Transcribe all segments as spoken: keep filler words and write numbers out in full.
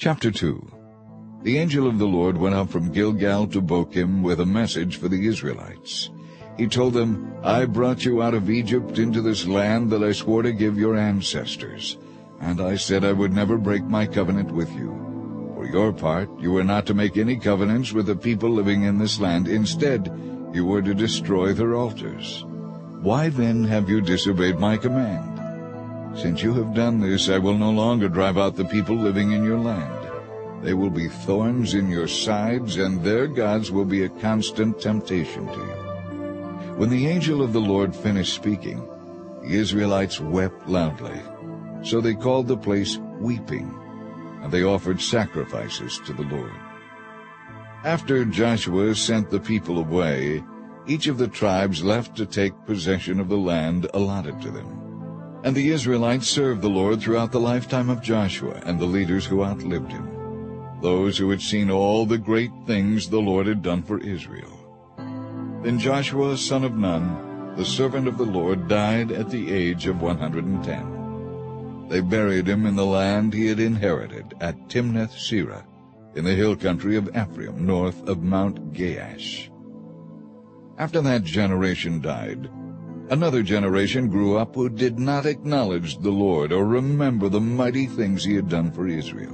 Chapter two. The angel of the Lord went up from Gilgal to Bochim with a message for the Israelites. He told them, I brought you out of Egypt into this land that I swore to give your ancestors. And I said I would never break my covenant with you. For your part, you were not to make any covenants with the people living in this land. Instead, you were to destroy their altars. Why then have you disobeyed my command? Since you have done this, I will no longer drive out the people living in your land. They will be thorns in your sides, and their gods will be a constant temptation to you. When the angel of the Lord finished speaking, the Israelites wept loudly. So they called the place Weeping, and they offered sacrifices to the Lord. After Joshua sent the people away, each of the tribes left to take possession of the land allotted to them. And the Israelites served the Lord throughout the lifetime of Joshua and the leaders who outlived him, those who had seen all the great things the Lord had done for Israel. Then Joshua, son of Nun, the servant of the Lord, died at the age of one hundred and ten. They buried him in the land he had inherited at Timnath-Serah, in the hill country of Ephraim, north of Mount Gaash. After that generation died, another generation grew up who did not acknowledge the Lord or remember the mighty things he had done for Israel.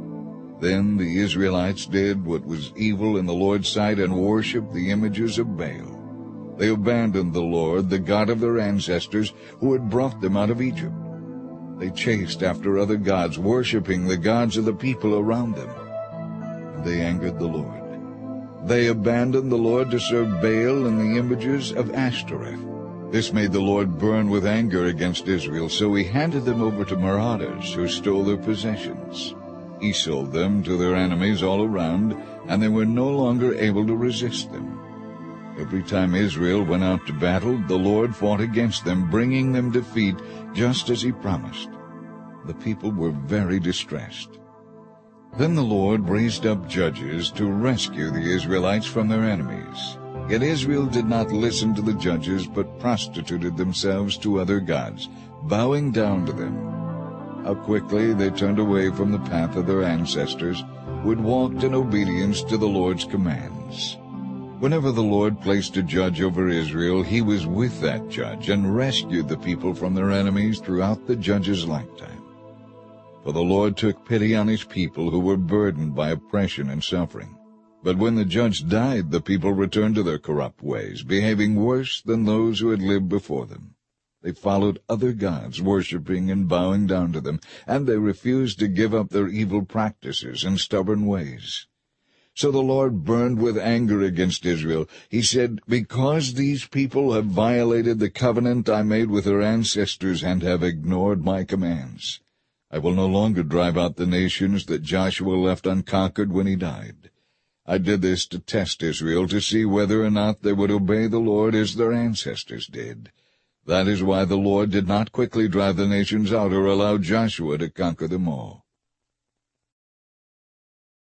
Then the Israelites did what was evil in the Lord's sight and worshipped the images of Baal. They abandoned the Lord, the God of their ancestors, who had brought them out of Egypt. They chased after other gods, worshipping the gods of the people around them. And they angered the Lord. They abandoned the Lord to serve Baal and the images of Ashtoreth. This made the Lord burn with anger against Israel, so he handed them over to marauders who stole their possessions. He sold them to their enemies all around, and they were no longer able to resist them. Every time Israel went out to battle, the Lord fought against them, bringing them defeat, just as he promised. The people were very distressed. Then the Lord raised up judges to rescue the Israelites from their enemies. Yet Israel did not listen to the judges, but prostituted themselves to other gods, bowing down to them. How quickly they turned away from the path of their ancestors, who had walked in obedience to the Lord's commands. Whenever the Lord placed a judge over Israel, he was with that judge and rescued the people from their enemies throughout the judge's lifetime. For the Lord took pity on his people who were burdened by oppression and suffering. But when the judge died, the people returned to their corrupt ways, behaving worse than those who had lived before them. They followed other gods, worshipping and bowing down to them, and they refused to give up their evil practices and stubborn ways. So the Lord burned with anger against Israel. He said, Because these people have violated the covenant I made with their ancestors and have ignored my commands, I will no longer drive out the nations that Joshua left unconquered when he died. I did this to test Israel, to see whether or not they would obey the Lord as their ancestors did. That is why the Lord did not quickly drive the nations out or allow Joshua to conquer them all.